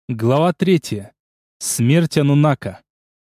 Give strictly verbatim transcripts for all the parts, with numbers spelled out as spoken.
Глава третья. Смерть Анунака.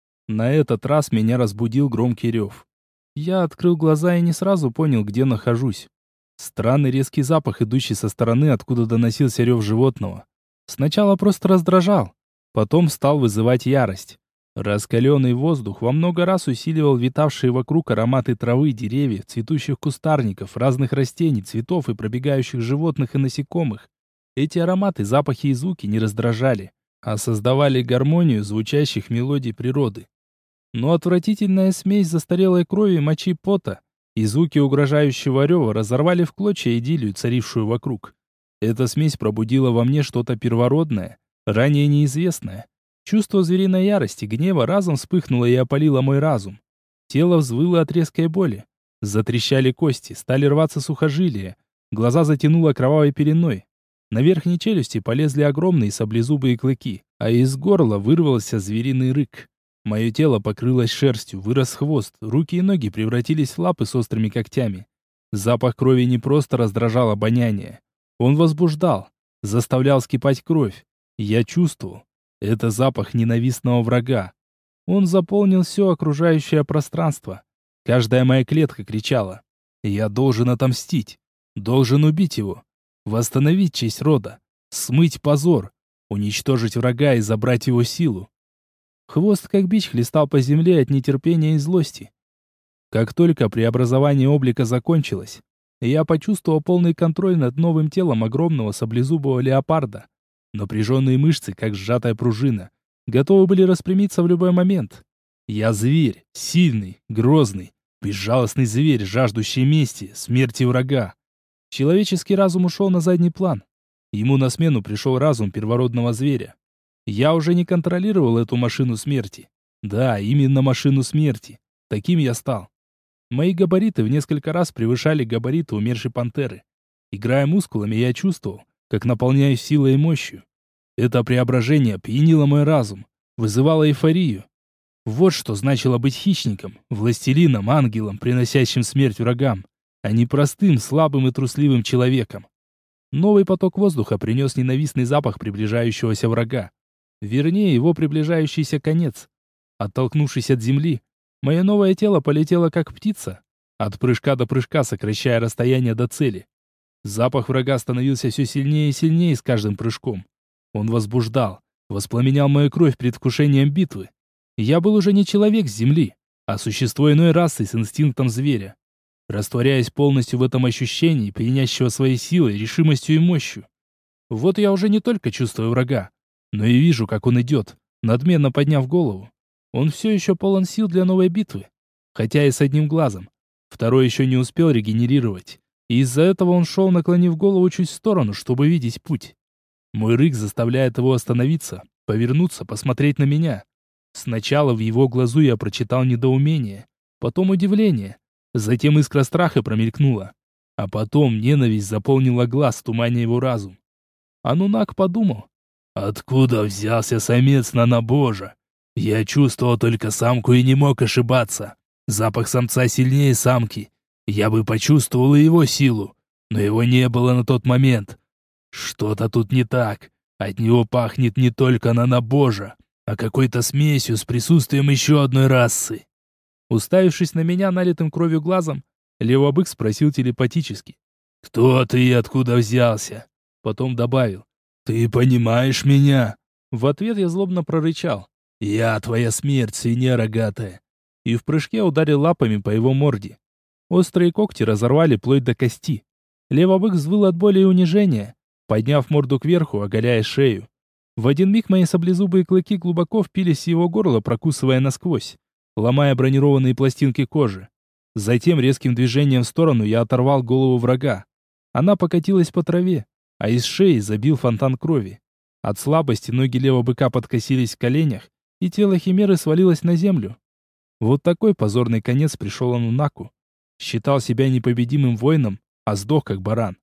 На этот раз меня разбудил громкий рев. Я открыл глаза и не сразу понял, где нахожусь. Странный резкий запах, идущий со стороны, откуда доносился рев животного. Сначала просто раздражал, потом стал вызывать ярость. Раскаленный воздух во много раз усиливал витавшие вокруг ароматы травы, деревьев, цветущих кустарников, разных растений, цветов и пробегающих животных и насекомых. Эти ароматы, запахи и звуки не раздражали, а создавали гармонию звучащих мелодий природы. Но отвратительная смесь застарелой крови, мочи, пота и звуки угрожающего рева разорвали в клочья идиллию, царившую вокруг. Эта смесь пробудила во мне что-то первородное, ранее неизвестное. Чувство звериной ярости, гнева разом вспыхнуло и опалило мой разум. Тело взвыло от резкой боли. Затрещали кости, стали рваться сухожилия, глаза затянуло кровавой пеленой. На верхней челюсти полезли огромные саблезубые клыки, а из горла вырвался звериный рык. Мое тело покрылось шерстью, вырос хвост, руки и ноги превратились в лапы с острыми когтями. Запах крови не просто раздражал обоняние. Он возбуждал, заставлял вскипать кровь. Я чувствовал. Это запах ненавистного врага. Он заполнил все окружающее пространство. Каждая моя клетка кричала: «Я должен отомстить, должен убить его». Восстановить честь рода, смыть позор, уничтожить врага и забрать его силу. Хвост как бич хлестал по земле от нетерпения и злости. Как только преобразование облика закончилось, я почувствовал полный контроль над новым телом огромного саблезубого леопарда. Напряженные мышцы, как сжатая пружина, готовы были распрямиться в любой момент. Я зверь, сильный, грозный, безжалостный зверь, жаждущий мести, смерти врага. Человеческий разум ушел на задний план. Ему на смену пришел разум первородного зверя. Я уже не контролировал эту машину смерти. Да, именно машину смерти. Таким я стал. Мои габариты в несколько раз превышали габариты умершей пантеры. Играя мускулами, я чувствовал, как наполняюсь силой и мощью. Это преображение пьянило мой разум, вызывало эйфорию. Вот что значило быть хищником, властелином, ангелом, приносящим смерть врагам, а не простым, слабым и трусливым человеком. Новый поток воздуха принес ненавистный запах приближающегося врага. Вернее, его приближающийся конец. Оттолкнувшись от земли, мое новое тело полетело как птица, от прыжка до прыжка сокращая расстояние до цели. Запах врага становился все сильнее и сильнее с каждым прыжком. Он возбуждал, воспламенял мою кровь предвкушением битвы. Я был уже не человек с земли, а существо иной расы с инстинктом зверя. Растворяясь полностью в этом ощущении, пьянящего своей силой, решимостью и мощью. Вот я уже не только чувствую врага, но и вижу, как он идет, надменно подняв голову. Он все еще полон сил для новой битвы, хотя и с одним глазом. Второй еще не успел регенерировать, и из-за этого он шел, наклонив голову чуть в сторону, чтобы видеть путь. Мой рык заставляет его остановиться, повернуться, посмотреть на меня. Сначала в его глазу я прочитал недоумение, потом удивление. Затем искра страха промелькнула, а потом ненависть заполнила глаз, туманя его разум. Анунак подумал: «Откуда взялся самец Нанабожа? Я чувствовал только самку и не мог ошибаться. Запах самца сильнее самки. Я бы почувствовал и его силу, но его не было на тот момент. Что-то тут не так. От него пахнет не только Нанабожа, а какой-то смесью с присутствием еще одной расы». Уставившись на меня налитым кровью глазом, Левобык спросил телепатически: «Кто ты и откуда взялся?» Потом добавил: «Ты понимаешь меня?» В ответ я злобно прорычал: «Я твоя смерть, свинья рогатая!» И в прыжке ударил лапами по его морде. Острые когти разорвали плоть до кости. Левобык взвыл от боли и унижения, подняв морду кверху, оголяя шею. В один миг мои саблезубые клыки глубоко впились в его горло, прокусывая насквозь, ломая бронированные пластинки кожи. Затем резким движением в сторону я оторвал голову врага. Она покатилась по траве, а из шеи забил фонтан крови. От слабости ноги левого быка подкосились в коленях, и тело химеры свалилось на землю. Вот такой позорный конец пришел Анунаку. Считал себя непобедимым воином, а сдох как баран.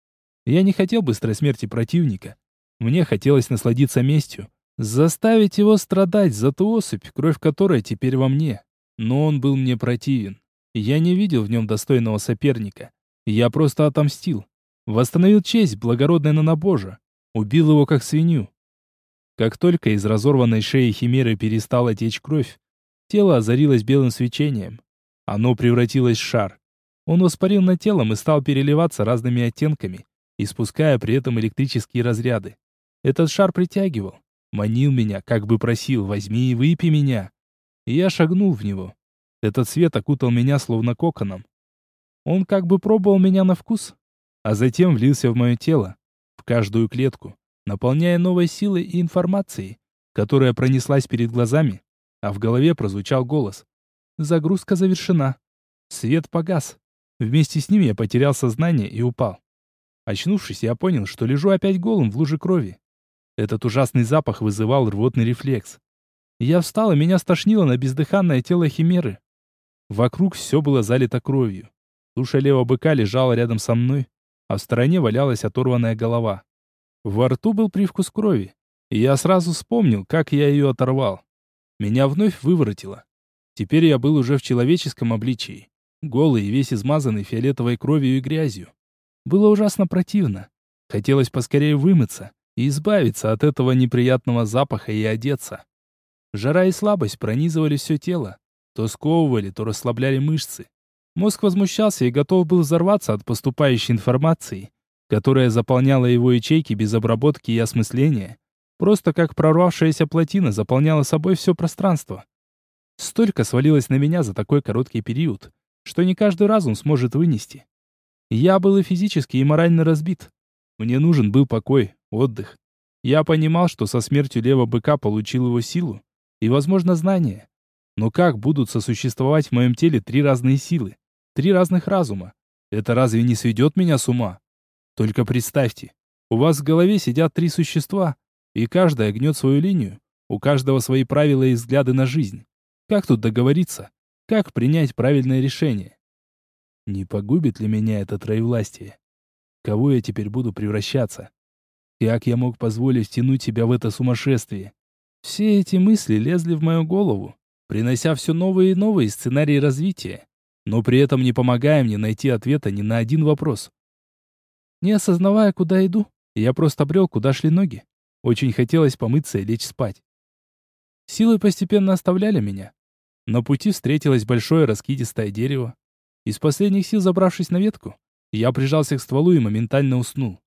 Я не хотел быстрой смерти противника. Мне хотелось насладиться местью, заставить его страдать за ту особь, кровь которой теперь во мне. Но он был мне противен. Я не видел в нем достойного соперника. Я просто отомстил. Восстановил честь благородной Нанабожа. Убил его как свинью. Как только из разорванной шеи химеры перестала течь кровь, тело озарилось белым свечением. Оно превратилось в шар. Он воспарил над телом и стал переливаться разными оттенками, испуская при этом электрические разряды. Этот шар притягивал, манил меня, как бы просил: «Возьми и выпей меня». И я шагнул в него. Этот свет окутал меня словно коконом. Он как бы пробовал меня на вкус, а затем влился в мое тело, в каждую клетку, наполняя новой силой и информацией, которая пронеслась перед глазами, а в голове прозвучал голос. Загрузка завершена. Свет погас. Вместе с ним я потерял сознание и упал. Очнувшись, я понял, что лежу опять голым в луже крови. Этот ужасный запах вызывал рвотный рефлекс. Я встал, и меня стошнило на бездыханное тело химеры. Вокруг все было залито кровью. Туша левого быка лежала рядом со мной, а в стороне валялась оторванная голова. Во рту был привкус крови, и я сразу вспомнил, как я ее оторвал. Меня вновь выворотило. Теперь я был уже в человеческом обличии, голый и весь измазанный фиолетовой кровью и грязью. Было ужасно противно. Хотелось поскорее вымыться и избавиться от этого неприятного запаха и одеться. Жара и слабость пронизывали все тело, то сковывали, то расслабляли мышцы. Мозг возмущался и готов был взорваться от поступающей информации, которая заполняла его ячейки без обработки и осмысления, просто как прорвавшаяся плотина заполняла собой все пространство. Столько свалилось на меня за такой короткий период, что не каждый разум сможет вынести. Я был и физически, и морально разбит. Мне нужен был покой, отдых. Я понимал, что со смертью левого быка получил его силу и, возможно, знания. Но как будут сосуществовать в моем теле три разные силы, три разных разума? Это разве не сведет меня с ума? Только представьте, у вас в голове сидят три существа, и каждая гнет свою линию, у каждого свои правила и взгляды на жизнь. Как тут договориться? Как принять правильное решение? Не погубит ли меня это троевластие? Кого я теперь буду превращаться? Как я мог позволить втянуть себя в это сумасшествие? Все эти мысли лезли в мою голову, принося все новые и новые сценарии развития, но при этом не помогая мне найти ответа ни на один вопрос. Не осознавая, куда иду, я просто брел, куда шли ноги. Очень хотелось помыться и лечь спать. Силы постепенно оставляли меня. На пути встретилось большое раскидистое дерево. Из последних сил забравшись на ветку, я прижался к стволу и моментально уснул.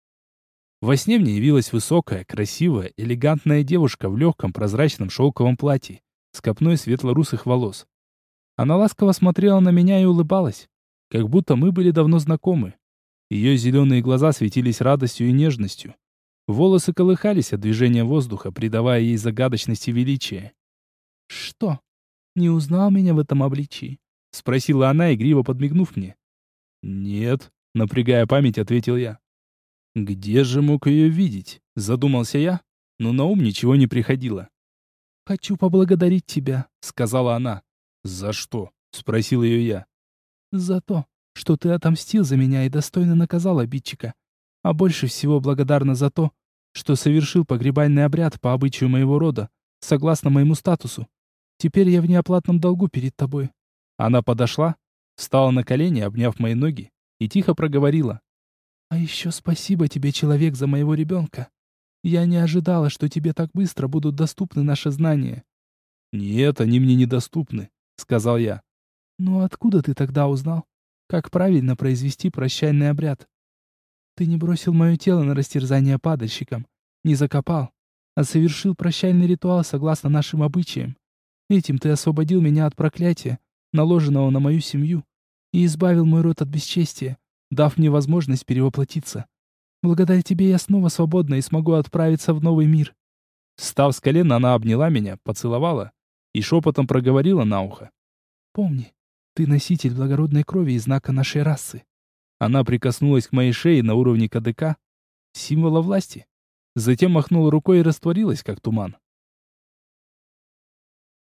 Во сне мне явилась высокая, красивая, элегантная девушка в легком прозрачном шелковом платье, с копной светло-русых волос. Она ласково смотрела на меня и улыбалась, как будто мы были давно знакомы. Ее зеленые глаза светились радостью и нежностью. Волосы колыхались от движения воздуха, придавая ей загадочность и величие. «Что, не узнал меня в этом обличии?» — спросила она, игриво подмигнув мне. «Нет», — напрягая память, ответил я. «Где же мог ее видеть?» — задумался я, но на ум ничего не приходило. «Хочу поблагодарить тебя», — сказала она. «За что?» — спросил ее я. «За то, что ты отомстил за меня и достойно наказал обидчика. А больше всего благодарна за то, что совершил погребальный обряд по обычаю моего рода, согласно моему статусу. Теперь я в неоплатном долгу перед тобой». Она подошла, встала на колени, обняв мои ноги, и тихо проговорила. «А еще спасибо тебе, человек, за моего ребенка. Я не ожидала, что тебе так быстро будут доступны наши знания». «Нет, они мне недоступны», — сказал я. «Ну откуда ты тогда узнал, как правильно произвести прощальный обряд? Ты не бросил мое тело на растерзание падальщикам, не закопал, а совершил прощальный ритуал согласно нашим обычаям. Этим ты освободил меня от проклятия, наложенного на мою семью, и избавил мой род от бесчестия, дав мне возможность перевоплотиться. Благодаря тебе я снова свободна и смогу отправиться в новый мир». Встав с колен, она обняла меня, поцеловала и шепотом проговорила на ухо. «Помни, ты носитель благородной крови и знака нашей расы». Она прикоснулась к моей шее на уровне КДК, символа власти. Затем махнула рукой и растворилась, как туман.